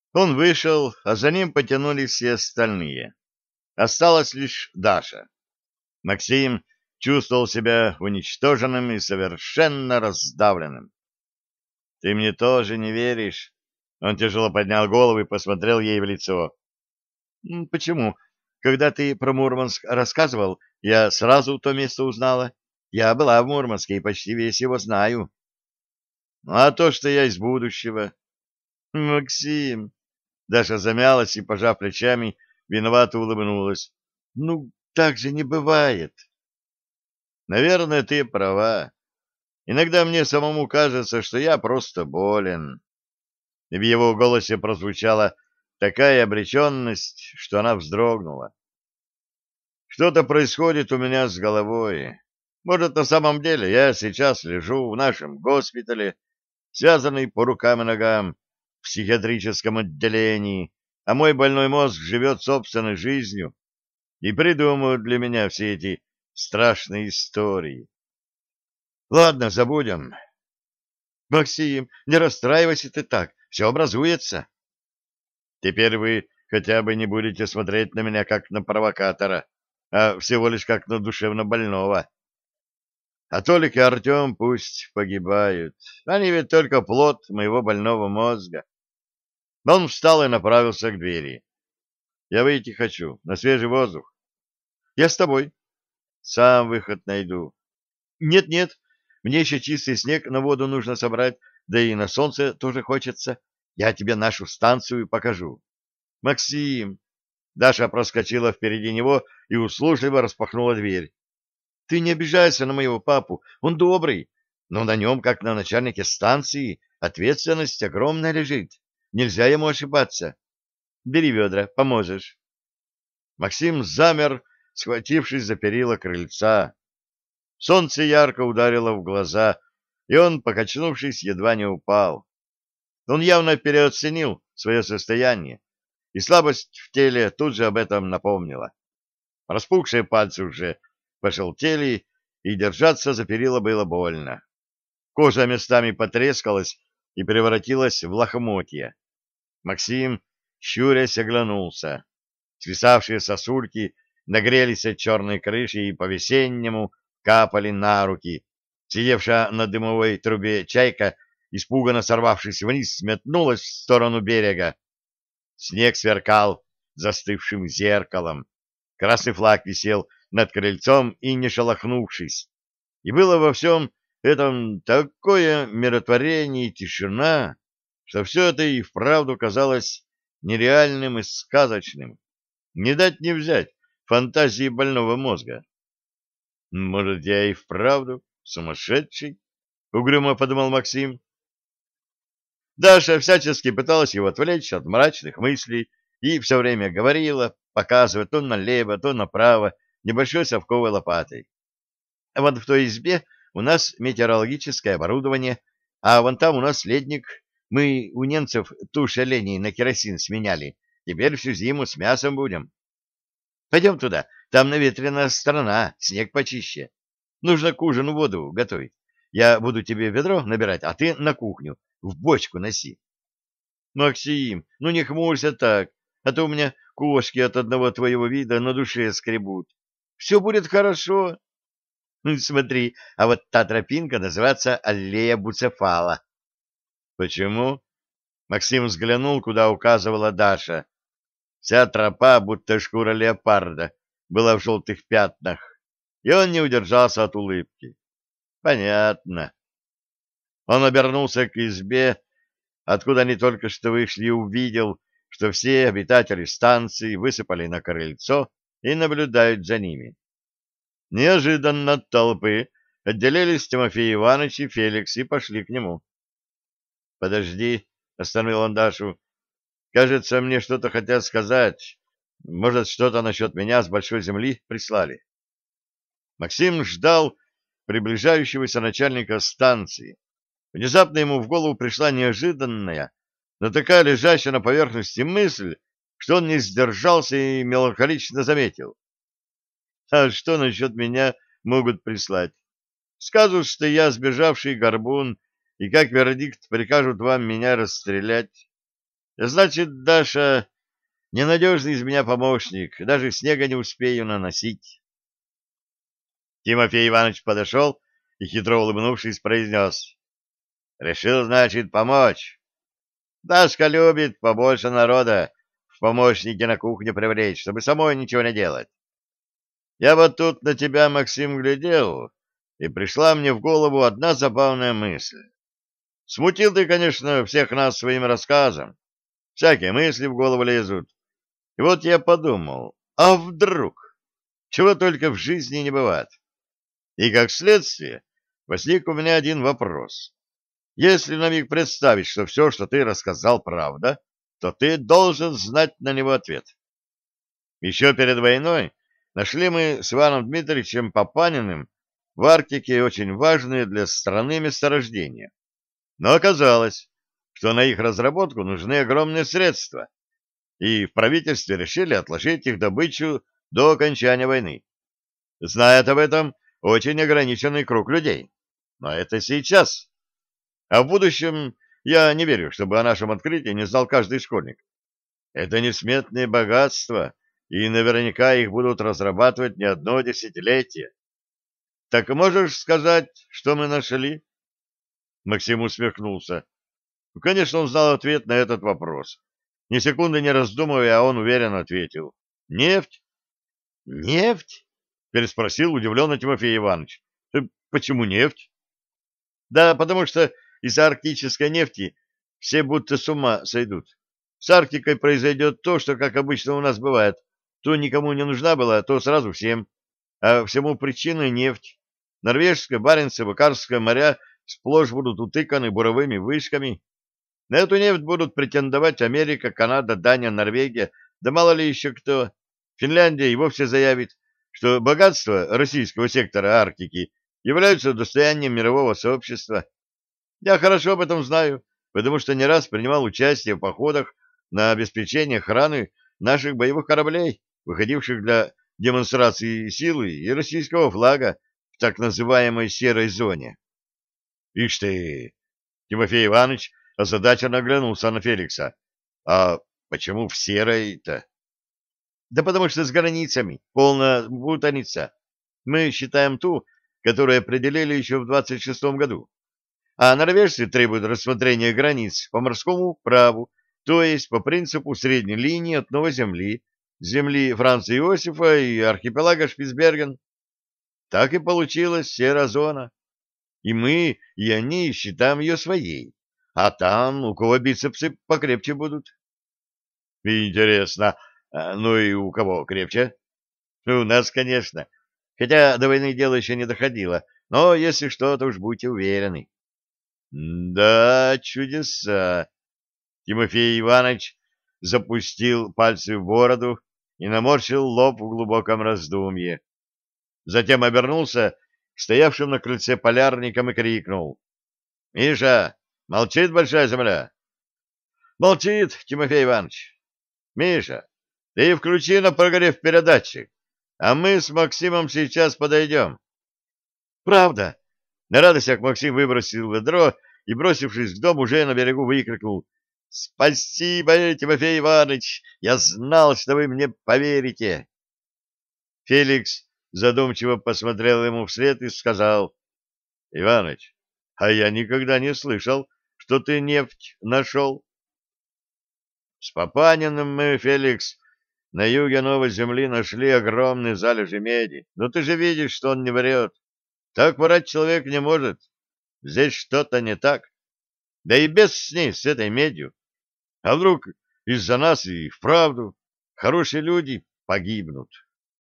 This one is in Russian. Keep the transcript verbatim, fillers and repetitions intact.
Он вышел, а за ним потянулись все остальные. Осталась лишь Даша. Максим чувствовал себя уничтоженным и совершенно раздавленным. «Ты мне тоже не веришь?» Он тяжело поднял голову и посмотрел ей в лицо. «М, «Почему? Когда ты про Мурманск рассказывал, я сразу то место узнала. Я была в Мурманске и почти весь его знаю». «Ну, а то, что я из будущего...» «Максим!» Даша замялась и, пожав плечами, виновато улыбнулась. «Ну, так же не бывает». «Наверное, ты права. Иногда мне самому кажется, что я просто болен». И в его голосе прозвучала такая обреченность, что она вздрогнула. «Что-то происходит у меня с головой. Может, на самом деле я сейчас лежу в нашем госпитале, связанный по рукам и ногам, в психиатрическом отделении, а мой больной мозг живет собственной жизнью и придумывают для меня все эти страшные истории. Ладно, забудем. Максим, не расстраивайся ты так, все образуется. Теперь вы хотя бы не будете смотреть на меня как на провокатора, а всего лишь как на душевно больного. А Толик и Артем пусть погибают. Они ведь только плод моего больного мозга. Он встал и направился к двери. Я выйти хочу, на свежий воздух. Я с тобой. Сам выход найду. Нет-нет, мне еще чистый снег на воду нужно собрать, да и на солнце тоже хочется. Я тебе нашу станцию покажу. Максим! Даша проскочила впереди него и услужливо распахнула дверь. Ты не обижайся на моего папу, он добрый, но на нем, как на начальнике станции, ответственность огромная лежит. Нельзя ему ошибаться. Бери ведра, поможешь. Максим замер, схватившись за перила крыльца. Солнце ярко ударило в глаза, и он, покачнувшись, едва не упал. Он явно переоценил свое состояние, и слабость в теле тут же об этом напомнила. Распухшие пальцы уже пожелтели, и держаться за перила было больно. Кожа местами потрескалась и превратилась в лохмотья. Максим, щурясь, оглянулся. Свисавшие сосульки нагрелись от черной крыши и по-весеннему капали на руки. Сидевшая на дымовой трубе чайка, испуганно сорвавшись вниз, метнулась в сторону берега. Снег сверкал застывшим зеркалом. Красный флаг висел над крыльцом и не шелохнувшись. И было во всем этом такое миротворение и тишина, что все это и вправду казалось нереальным и сказочным. Не дать не взять фантазии больного мозга. Может, я и вправду сумасшедший? Угрюмо подумал Максим. Даша всячески пыталась его отвлечь от мрачных мыслей и все время говорила, показывая то налево, то направо небольшой совковой лопатой. А вот в той избе у нас метеорологическое оборудование, а вон там у нас ледник. Мы у немцев тушь оленей на керосин сменяли. Теперь всю зиму с мясом будем. Пойдем туда, там наветренная страна, снег почище. Нужно к ужину воду готовить. Я буду тебе ведро набирать, а ты на кухню, в бочку носи. Максим, ну не хмурься так, а то у меня кошки от одного твоего вида на душе скребут. Все будет хорошо. Ну, смотри, а вот та тропинка называется аллея Буцефала. Почему? Максим взглянул, куда указывала Даша. Вся тропа, будто шкура леопарда, была в желтых пятнах, и он не удержался от улыбки. Понятно. Он обернулся к избе, откуда они только что вышли, и увидел, что все обитатели станции высыпали на крыльцо и наблюдают за ними. Неожиданно от толпы отделились Тимофей Иванович и Феликс и пошли к нему. — Подожди, — остановил он Дашу. — Кажется, мне что-то хотят сказать. Может, что-то насчет меня с большой земли прислали. Максим ждал приближающегося начальника станции. Внезапно ему в голову пришла неожиданная, но такая лежащая на поверхности мысль, что он не сдержался и меланхолично заметил. А что насчет меня могут прислать? Скажут, что я сбежавший горбун, и как вердикт прикажут вам меня расстрелять. Значит, Даша, ненадежный из меня помощник, даже снега не успею наносить. Тимофей Иванович подошел и, хитро улыбнувшись, произнес: решил, значит, помочь. Дашка любит побольше народа в помощники на кухню привлечь, чтобы самой ничего не делать. Я вот тут на тебя, Максим, глядел, и пришла мне в голову одна забавная мысль. Смутил ты, конечно, всех нас своим рассказом. Всякие мысли в голову лезут. И вот я подумал, а вдруг? Чего только в жизни не бывает. И как следствие возник у меня один вопрос. Если на миг представить, что все, что ты рассказал, правда, то ты должен знать на него ответ. Еще перед войной нашли мы с Иваном Дмитриевичем Папаниным в Арктике очень важные для страны месторождения. Но оказалось, что на их разработку нужны огромные средства, и в правительстве решили отложить их добычу до окончания войны. Знает об этом очень ограниченный круг людей. Но это сейчас. А в будущем я не верю, чтобы о нашем открытии не знал каждый школьник. Это несметные богатства, и наверняка их будут разрабатывать не одно десятилетие. Так можешь сказать, что мы нашли? Максим усмехнулся. Ну, конечно, он знал ответ на этот вопрос. Ни секунды не раздумывая, он уверенно ответил: нефть. Нефть? Переспросил удивленно Тимофей Иванович. «Э, почему нефть? Да потому что из-за арктической нефти все будто с ума сойдут. С Арктикой произойдет то, что, как обычно у нас бывает, то никому не нужна была, то сразу всем. А всему причиной нефть. Норвежское, Баренцево, Карское моря сплошь будут утыканы буровыми вышками. На эту нефть будут претендовать Америка, Канада, Дания, Норвегия, да мало ли еще кто. Финляндия и вовсе заявит, что богатства российского сектора Арктики являются достоянием мирового сообщества. Я хорошо об этом знаю, потому что не раз принимал участие в походах на обеспечение охраны наших боевых кораблей, выходивших для демонстрации силы и российского флага в так называемой серой зоне. Ишь ты! Тимофей Иванович озадаченно оглянулся на Феликса. А почему в серой-то? Да потому что с границами полная путаница. Мы считаем ту, которую определили еще в двадцать шестом году. А норвежцы требуют рассмотрения границ по морскому праву, то есть по принципу средней линии от Новой Земли, земли Франца Иосифа и архипелага Шпицберген. Так и получилась серая зона. И мы, и они считаем ее своей. А там у кого бицепсы покрепче будут. Интересно, а, ну и у кого крепче? У нас, конечно. Хотя до войны дело еще не доходило. Но если что, то уж будьте уверены. Да, чудеса. Тимофей Иванович запустил пальцы в бороду и наморщил лоб в глубоком раздумье. Затем обернулся к стоявшим на крыльце полярникам и крикнул: «Миша, молчит большая земля?» «Молчит, Тимофей Иванович». «Миша, ты включи на прогрев передатчик, а мы с Максимом сейчас подойдем». «Правда?» На радостях Максим выбросил ведро и, бросившись к дому, уже на берегу выкрикнул: «Спасибо, Тимофей Иванович! Я знал, что вы мне поверите!» Феликс задумчиво посмотрел ему вслед и сказал: «Иваныч, а я никогда не слышал, что ты нефть нашел». «С Папаниным мы, Феликс, на юге Новой Земли нашли огромные залежи меди. Но ты же видишь, что он не врет. Так врать человек не может. Здесь что-то не так. Да и без с ней, с этой медью. А вдруг из-за нас и вправду хорошие люди погибнут?»